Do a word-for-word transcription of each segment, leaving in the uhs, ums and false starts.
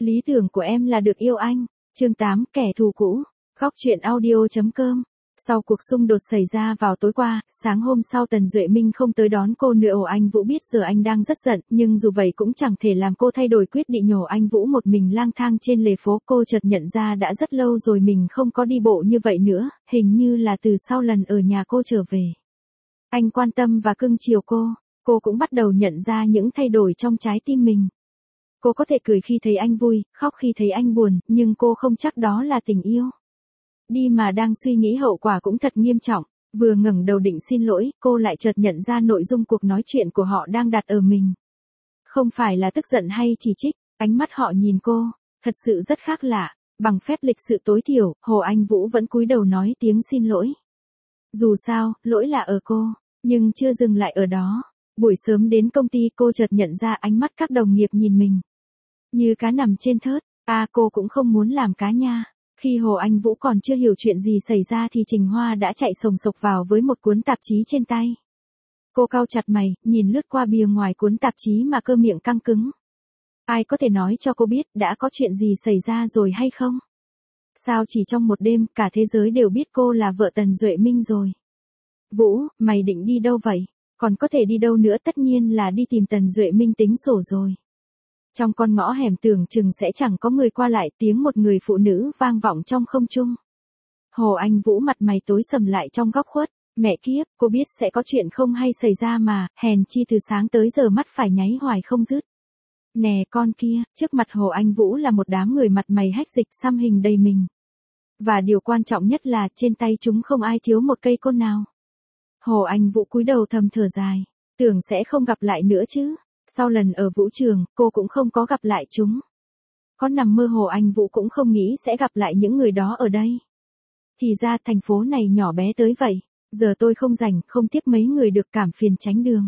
Lý tưởng của em là được yêu anh. Chương tám, kẻ thù cũ. Góc truyện audio.com. Sau cuộc xung đột xảy ra vào tối qua, sáng hôm sau Tần Duệ Minh không tới đón cô nữa. Ồ, anh Vũ biết giờ anh đang rất giận, nhưng dù vậy cũng chẳng thể làm cô thay đổi quyết định. Nhổ anh Vũ một mình lang thang trên lề phố, cô chợt nhận ra đã rất lâu rồi mình không có đi bộ như vậy nữa, hình như là từ sau lần ở nhà cô trở về. Anh quan tâm và cưng chiều cô, cô cũng bắt đầu nhận ra những thay đổi trong trái tim mình. Cô có thể cười khi thấy anh vui, khóc khi thấy anh buồn, nhưng cô không chắc đó là tình yêu. Đi mà đang suy nghĩ hậu quả cũng thật nghiêm trọng, vừa ngẩng đầu định xin lỗi, cô lại chợt nhận ra nội dung cuộc nói chuyện của họ đang đặt ở mình. Không phải là tức giận hay chỉ trích, ánh mắt họ nhìn cô, thật sự rất khác lạ, bằng phép lịch sự tối thiểu, Hồ Anh Vũ vẫn cúi đầu nói tiếng xin lỗi. Dù sao, lỗi là ở cô, nhưng chưa dừng lại ở đó. Buổi sớm đến công ty cô chợt nhận ra ánh mắt các đồng nghiệp nhìn mình như cá nằm trên thớt, à cô cũng không muốn làm cá nha. Khi Hồ Anh Vũ còn chưa hiểu chuyện gì xảy ra thì Trình Hoa đã chạy sồng sộc vào với một cuốn tạp chí trên tay. Cô cau chặt mày, nhìn lướt qua bìa ngoài cuốn tạp chí mà cơ miệng căng cứng. Ai có thể nói cho cô biết đã có chuyện gì xảy ra rồi hay không? Sao chỉ trong một đêm cả thế giới đều biết cô là vợ Tần Duệ Minh rồi? Vũ, mày định đi đâu vậy? Còn có thể đi đâu nữa, tất nhiên là đi tìm Tần Duệ Minh tính sổ rồi. Trong con ngõ hẻm tưởng chừng sẽ chẳng có người qua lại, tiếng một người phụ nữ vang vọng trong không trung. Hồ Anh Vũ mặt mày tối sầm lại trong góc khuất, mẹ kiếp, cô biết sẽ có chuyện không hay xảy ra mà, hèn chi từ sáng tới giờ mắt phải nháy hoài không dứt. Nè con kia, trước mặt Hồ Anh Vũ là một đám người mặt mày hách dịch xăm hình đầy mình. Và điều quan trọng nhất là trên tay chúng không ai thiếu một cây côn nào. Hồ Anh Vũ cúi đầu thầm thở dài, tưởng sẽ không gặp lại nữa chứ. Sau lần ở vũ trường, cô cũng không có gặp lại chúng. Có nằm mơ Hồ Anh Vũ cũng không nghĩ sẽ gặp lại những người đó ở đây. Thì ra thành phố này nhỏ bé tới vậy, giờ tôi không rảnh, không tiếp mấy người được cảm phiền tránh đường.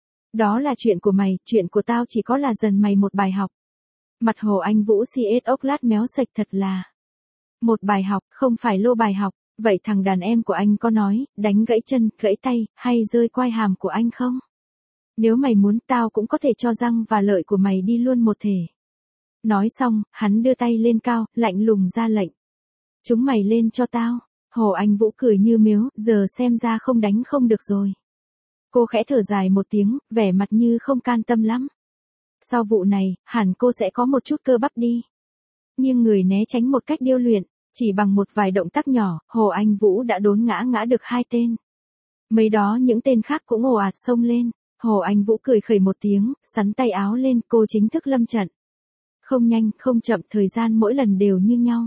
Đó là chuyện của mày, chuyện của tao chỉ có là dần mày một bài học. Mặt Hồ Anh Vũ xi ết ốc lát méo sạch thật là. Một bài học, không phải lô bài học. Vậy thằng đàn em của anh có nói, đánh gãy chân, gãy tay, hay rơi quai hàm của anh không? Nếu mày muốn tao cũng có thể cho răng và lợi của mày đi luôn một thể. Nói xong, hắn đưa tay lên cao, lạnh lùng ra lệnh. Chúng mày lên cho tao. Hồ Anh Vũ cười như miếu, giờ xem ra không đánh không được rồi. Cô khẽ thở dài một tiếng, vẻ mặt như không can tâm lắm. Sau vụ này, hẳn cô sẽ có một chút cơ bắp đi. Nhưng người né tránh một cách điêu luyện. Chỉ bằng một vài động tác nhỏ, Hồ Anh Vũ đã đốn ngã ngã được hai tên. Mấy đó những tên khác cũng ồ ạt xông lên. Hồ Anh Vũ cười khẩy một tiếng, sắn tay áo lên, cô chính thức lâm trận. Không nhanh, không chậm, thời gian mỗi lần đều như nhau.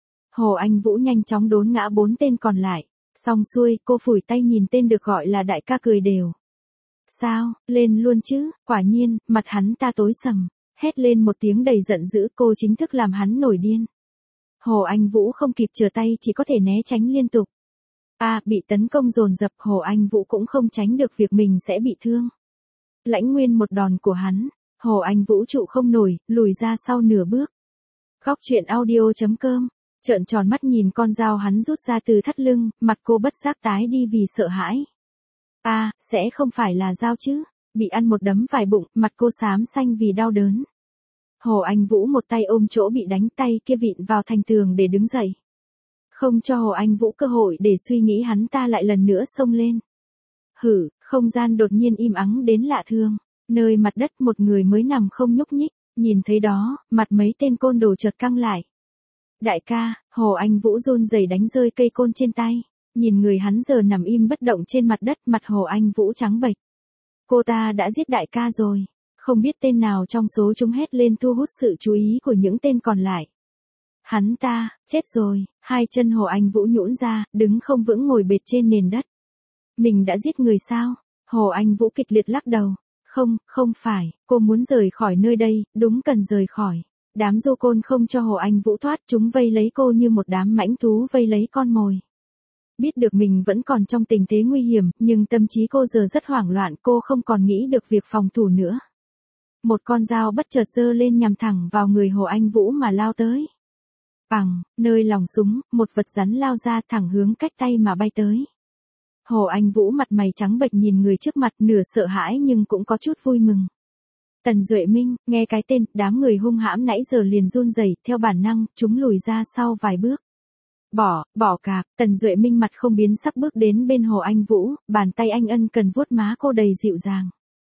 Hồ Anh Vũ nhanh chóng đốn ngã bốn tên còn lại. Xong xuôi, cô phủi tay nhìn tên được gọi là đại ca cười đều. Sao, lên luôn chứ, quả nhiên, mặt hắn ta tối sầm. Hét lên một tiếng đầy giận dữ, cô chính thức làm hắn nổi điên. Hồ Anh Vũ không kịp trở tay, chỉ có thể né tránh liên tục. À, bị tấn công dồn dập, Hồ Anh Vũ cũng không tránh được việc mình sẽ bị thương. Lãnh nguyên một đòn của hắn, Hồ Anh Vũ trụ không nổi, lùi ra sau nửa bước. Góc truyện audio.com, trợn tròn mắt nhìn con dao hắn rút ra từ thắt lưng, mặt cô bất giác tái đi vì sợ hãi. À, sẽ không phải là dao chứ, bị ăn một đấm vài bụng, mặt cô xám xanh vì đau đớn. Hồ Anh Vũ một tay ôm chỗ bị đánh, tay kia vịn vào thành tường để đứng dậy. Không cho Hồ Anh Vũ cơ hội để suy nghĩ, hắn ta lại lần nữa xông lên. Hử, không gian đột nhiên im ắng đến lạ thường. Nơi mặt đất một người mới nằm không nhúc nhích, nhìn thấy đó, mặt mấy tên côn đồ chợt căng lại. Đại ca, Hồ Anh Vũ run rẩy đánh rơi cây côn trên tay. Nhìn người hắn giờ nằm im bất động trên mặt đất, mặt Hồ Anh Vũ trắng bệch. Cô ta đã giết đại ca rồi. Không biết tên nào trong số chúng hét lên thu hút sự chú ý của những tên còn lại. Hắn ta, chết rồi, hai chân Hồ Anh Vũ nhũn ra, đứng không vững ngồi bệt trên nền đất. Mình đã giết người sao? Hồ Anh Vũ kịch liệt lắc đầu. Không, không phải, cô muốn rời khỏi nơi đây, đúng cần rời khỏi. Đám du côn không cho Hồ Anh Vũ thoát, chúng vây lấy cô như một đám mãnh thú vây lấy con mồi. Biết được mình vẫn còn trong tình thế nguy hiểm, nhưng tâm trí cô giờ rất hoảng loạn, cô không còn nghĩ được việc phòng thủ nữa. Một con dao bất chợt giơ lên nhằm thẳng vào người Hồ Anh Vũ mà lao tới. Bằng, nơi lòng súng, một vật rắn lao ra thẳng hướng cách tay mà bay tới. Hồ Anh Vũ mặt mày trắng bệch nhìn người trước mặt, nửa sợ hãi nhưng cũng có chút vui mừng. Tần Duệ Minh, nghe cái tên, đám người hung hãm nãy giờ liền run rẩy, theo bản năng, chúng lùi ra sau vài bước. Bỏ, bỏ cạp, Tần Duệ Minh mặt không biến sắc bước đến bên Hồ Anh Vũ, bàn tay anh ân cần vuốt má cô đầy dịu dàng.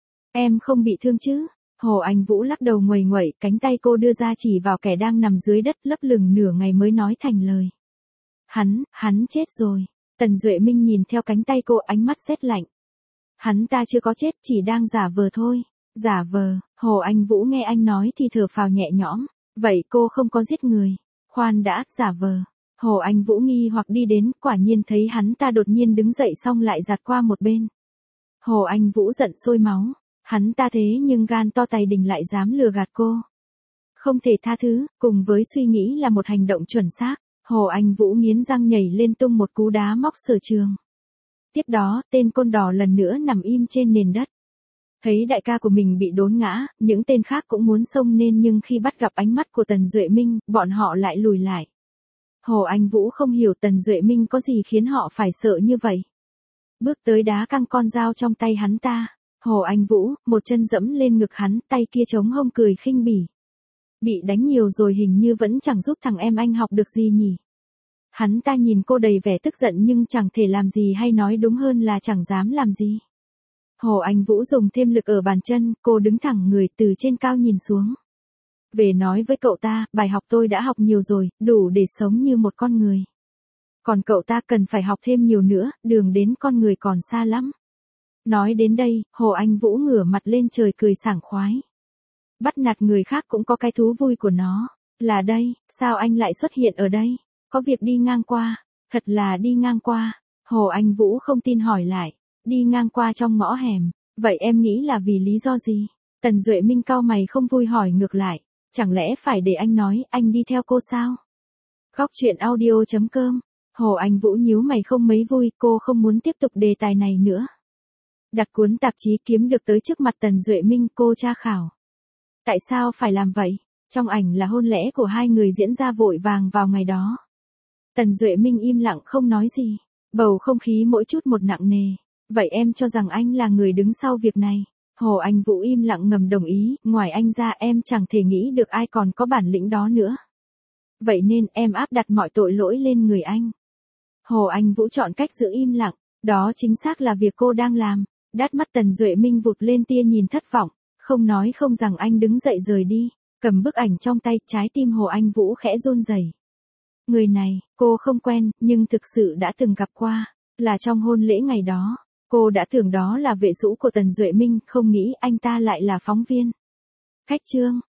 Em không bị thương chứ? Hồ Anh Vũ lắc đầu nguầy nguậy, cánh tay cô đưa ra chỉ vào kẻ đang nằm dưới đất lấp lửng nửa ngày mới nói thành lời. Hắn, hắn chết rồi. Tần Duệ Minh nhìn theo cánh tay cô, ánh mắt rét lạnh. Hắn ta chưa có chết, chỉ đang giả vờ thôi. Giả vờ, Hồ Anh Vũ nghe anh nói thì thở phào nhẹ nhõm. Vậy cô không có giết người. Khoan đã, giả vờ. Hồ Anh Vũ nghi hoặc đi đến, quả nhiên thấy hắn ta đột nhiên đứng dậy xong lại giạt qua một bên. Hồ Anh Vũ giận sôi máu. Hắn ta thế nhưng gan to tài đình lại dám lừa gạt cô. Không thể tha thứ, cùng với suy nghĩ là một hành động chuẩn xác. Hồ Anh Vũ nghiến răng nhảy lên tung một cú đá móc Sở Trường. Tiếp đó, tên côn đỏ lần nữa nằm im trên nền đất. Thấy đại ca của mình bị đốn ngã, những tên khác cũng muốn xông lên nhưng khi bắt gặp ánh mắt của Tần Duệ Minh, bọn họ lại lùi lại. Hồ Anh Vũ không hiểu Tần Duệ Minh có gì khiến họ phải sợ như vậy. Bước tới đá căng con dao trong tay hắn ta. Hồ Anh Vũ, một chân dẫm lên ngực hắn, tay kia chống hông cười khinh bỉ. Bị đánh nhiều rồi hình như vẫn chẳng giúp thằng em anh học được gì nhỉ. Hắn ta nhìn cô đầy vẻ tức giận nhưng chẳng thể làm gì hay nói đúng hơn là chẳng dám làm gì. Hồ Anh Vũ dùng thêm lực ở bàn chân, cô đứng thẳng người từ trên cao nhìn xuống. Về nói với cậu ta, bài học tôi đã học nhiều rồi, đủ để sống như một con người. Còn cậu ta cần phải học thêm nhiều nữa, đường đến con người còn xa lắm. Nói đến đây, Hồ Anh Vũ ngửa mặt lên trời cười sảng khoái. Bắt nạt người khác cũng có cái thú vui của nó. Là đây, sao anh lại xuất hiện ở đây? Có việc đi ngang qua. Thật là đi ngang qua. Hồ Anh Vũ không tin hỏi lại. Đi ngang qua trong ngõ hẻm. Vậy em nghĩ là vì lý do gì? Tần Duệ Minh cau mày không vui hỏi ngược lại. Chẳng lẽ phải để anh nói, anh đi theo cô sao? Góc truyện audio chấm com. Hồ Anh Vũ nhíu mày không mấy vui, cô không muốn tiếp tục đề tài này nữa. Đặt cuốn tạp chí kiếm được tới trước mặt Tần Duệ Minh, cô tra khảo. Tại sao phải làm vậy? Trong ảnh là hôn lễ của hai người diễn ra vội vàng vào ngày đó. Tần Duệ Minh im lặng không nói gì. Bầu không khí mỗi chút một nặng nề. Vậy em cho rằng anh là người đứng sau việc này. Hồ Anh Vũ im lặng ngầm đồng ý, ngoài anh ra em chẳng thể nghĩ được ai còn có bản lĩnh đó nữa. Vậy nên em áp đặt mọi tội lỗi lên người anh. Hồ Anh Vũ chọn cách giữ im lặng, đó chính xác là việc cô đang làm. Đát mắt Tần Duệ Minh vụt lên tia nhìn thất vọng, không nói không rằng anh đứng dậy rời đi, cầm bức ảnh trong tay, trái tim Hồ Anh Vũ khẽ run rẩy. Người này, cô không quen, nhưng thực sự đã từng gặp qua, là trong hôn lễ ngày đó. Cô đã tưởng đó là vệ sũ của Tần Duệ Minh, không nghĩ anh ta lại là phóng viên. Khách trương,